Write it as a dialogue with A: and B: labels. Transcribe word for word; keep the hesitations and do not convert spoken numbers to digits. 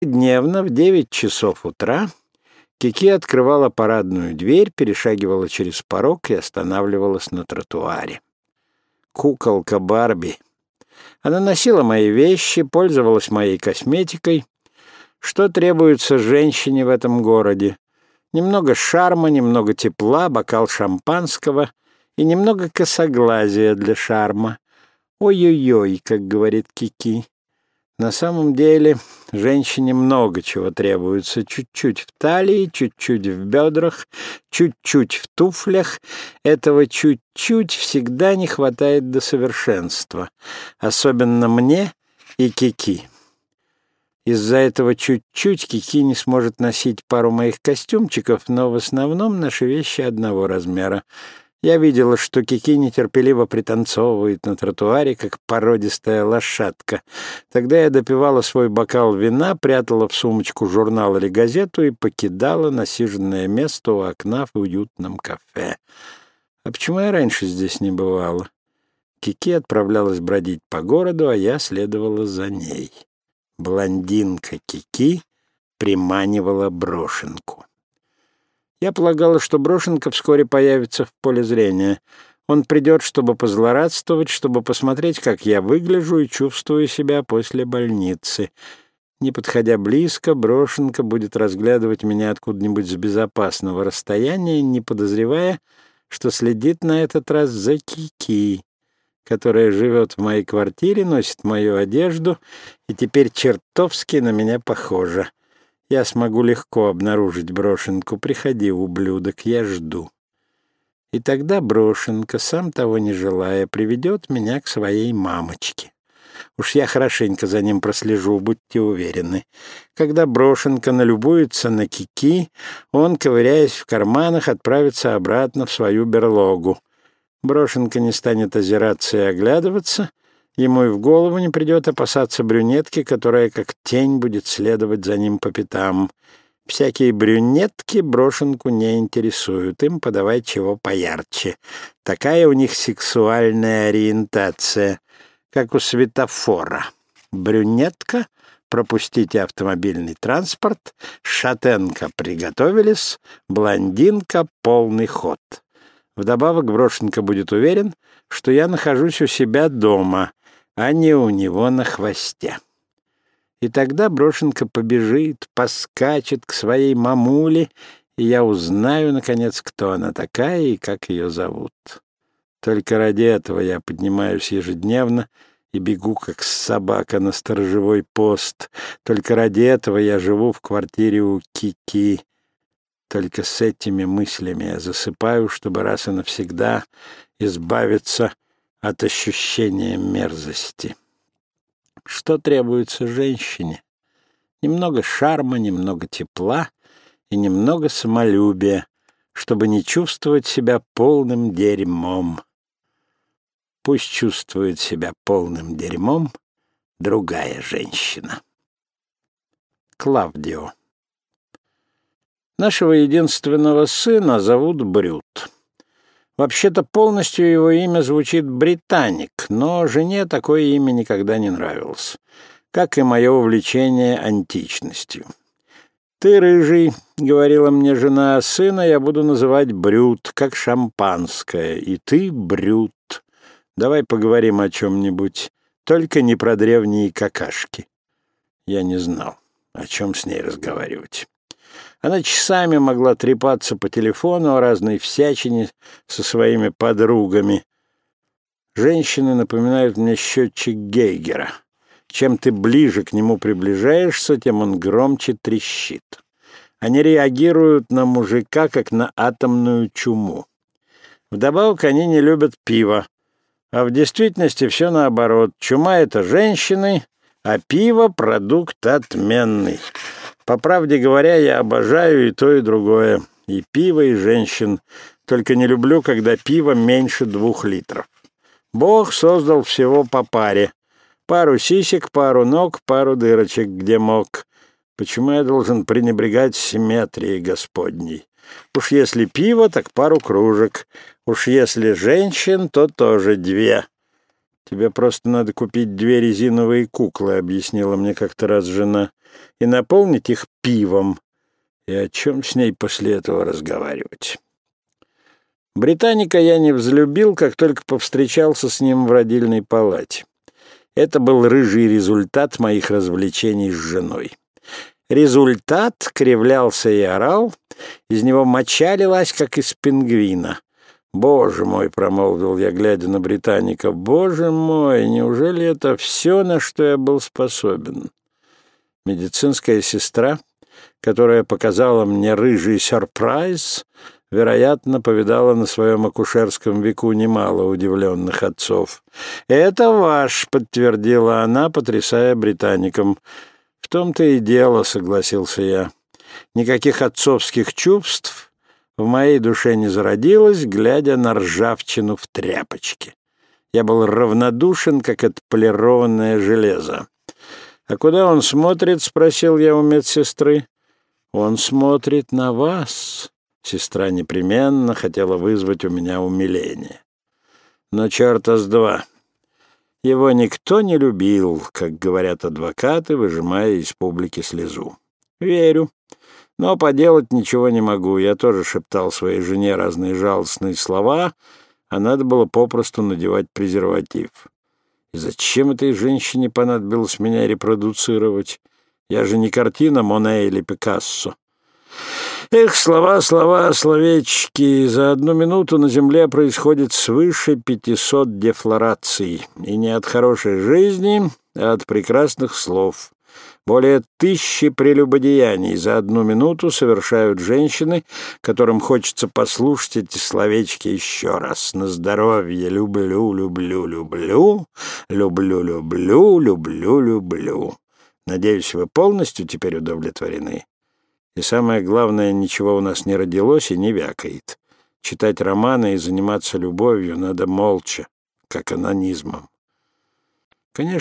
A: Дневно в девять часов утра Кики открывала парадную дверь, перешагивала через порог и останавливалась на тротуаре. Куколка Барби. Она носила мои вещи, пользовалась моей косметикой. Что требуется женщине в этом городе? Немного шарма, немного тепла, бокал шампанского и немного косоглазия для шарма. Ой-ой-ой, как говорит Кики. На самом деле женщине много чего требуется. Чуть-чуть в талии, чуть-чуть в бедрах, чуть-чуть в туфлях. Этого чуть-чуть всегда не хватает до совершенства. Особенно мне и Кики. Из-за этого чуть-чуть Кики не сможет носить пару моих костюмчиков, но в основном наши вещи одного размера. Я видела, что Кики нетерпеливо пританцовывает на тротуаре, как породистая лошадка. Тогда я допивала свой бокал вина, прятала в сумочку журнал или газету и покидала насиженное место у окна в уютном кафе. А почему я раньше здесь не бывала? Кики отправлялась бродить по городу, а я следовала за ней. Блондинка Кики приманивала Брошенку. Я полагала, что Брошенка вскоре появится в поле зрения. Он придет, чтобы позлорадствовать, чтобы посмотреть, как я выгляжу и чувствую себя после больницы. Не подходя близко, Брошенка будет разглядывать меня откуда-нибудь с безопасного расстояния, не подозревая, что следит на этот раз за Кики, которая живет в моей квартире, носит мою одежду и теперь чертовски на меня похожа. Я смогу легко обнаружить Брошенку. Приходи, ублюдок, я жду. И тогда Брошенка, сам того не желая, приведет меня к своей мамочке. Уж я хорошенько за ним прослежу, будьте уверены. Когда Брошенка налюбуется на Кики, он, ковыряясь в карманах, отправится обратно в свою берлогу. Брошенка не станет озираться и оглядываться. Ему и в голову не придет опасаться брюнетки, которая как тень будет следовать за ним по пятам. Всякие брюнетки Брошенку не интересуют, им подавай чего поярче. Такая у них сексуальная ориентация, как у светофора. Брюнетка — пропустите автомобильный транспорт, шатенка — приготовились, блондинка — полный ход. Вдобавок Брошенка будет уверен, что я нахожусь у себя дома, а не у него на хвосте. И тогда Брошенка побежит, поскачет к своей мамуле, и я узнаю, наконец, кто она такая и как ее зовут. Только ради этого я поднимаюсь ежедневно и бегу, как собака на сторожевой пост. Только ради этого я живу в квартире у Кики. Только с этими мыслями я засыпаю, чтобы раз и навсегда избавиться от ощущения мерзости. Что требуется женщине? Немного шарма, немного тепла и немного самолюбия, чтобы не чувствовать себя полным дерьмом. Пусть чувствует себя полным дерьмом другая женщина. Клавдио. Нашего единственного сына зовут Брют. Вообще-то полностью его имя звучит «Британик», но жене такое имя никогда не нравилось, как и мое увлечение античностью. «Ты рыжий», — говорила мне жена, — «а сына я буду называть Брют, как шампанское, и ты Брют. Давай поговорим о чем-нибудь, только не про древние какашки». Я не знал, о чем с ней разговаривать. Она часами могла трепаться по телефону о разной всячине со своими подругами. Женщины напоминают мне счетчик Гейгера. Чем ты ближе к нему приближаешься, тем он громче трещит. Они реагируют на мужика, как на атомную чуму. Вдобавок они не любят пиво. А в действительности все наоборот. Чума — это женщины, а пиво — продукт отменный. По правде говоря, я обожаю и то, и другое. И пиво, и женщин. Только не люблю, когда пиво меньше двух литров. Бог создал всего по паре. Пару сисек, пару ног, пару дырочек, где мог. Почему я должен пренебрегать симметрией Господней? Уж если пиво, так пару кружек. Уж если женщин, то тоже две. «Тебе просто надо купить две резиновые куклы», — объяснила мне как-то раз жена, «и наполнить их пивом. И о чем с ней после этого разговаривать?» Британика я не взлюбил, как только повстречался с ним в родильной палате. Это был рыжий результат моих развлечений с женой. Результат кривлялся и орал, из него моча лилась, как из пингвина. «Боже мой!» — промолвил я, глядя на Британика. «Боже мой! Неужели это все, на что я был способен?» Медицинская сестра, которая показала мне рыжий сюрприз, вероятно, повидала на своем акушерском веку немало удивленных отцов. «Это ваш», — подтвердила она, потрясая Британиком. «В том-то и дело», — согласился я. «Никаких отцовских чувств в моей душе не зародилось, глядя на ржавчину в тряпочке. Я был равнодушен, как отполированное железо». «А куда он смотрит?» — спросил я у медсестры. «Он смотрит на вас». Сестра непременно хотела вызвать у меня умиление. Но черта с два. Его никто не любил, как говорят адвокаты, выжимая из публики слезу. Верю. Но поделать ничего не могу. Я тоже шептал своей жене разные жалостные слова, а надо было попросту надевать презерватив. И зачем этой женщине понадобилось меня репродуцировать? Я же не картина Моне или Пикассо. Эх, слова, слова, словечки. За одну минуту на земле происходит свыше пятисот дефлораций. И не от хорошей жизни, а от прекрасных слов. Более тысячи прелюбодеяний за одну минуту совершают женщины, которым хочется послушать эти словечки еще раз. На здоровье. Люблю, люблю, люблю. Люблю, люблю, люблю, люблю. Надеюсь, вы полностью теперь удовлетворены. И самое главное, ничего у нас не родилось и не вякает. Читать романы и заниматься любовью надо молча, как анонизмом. Конечно,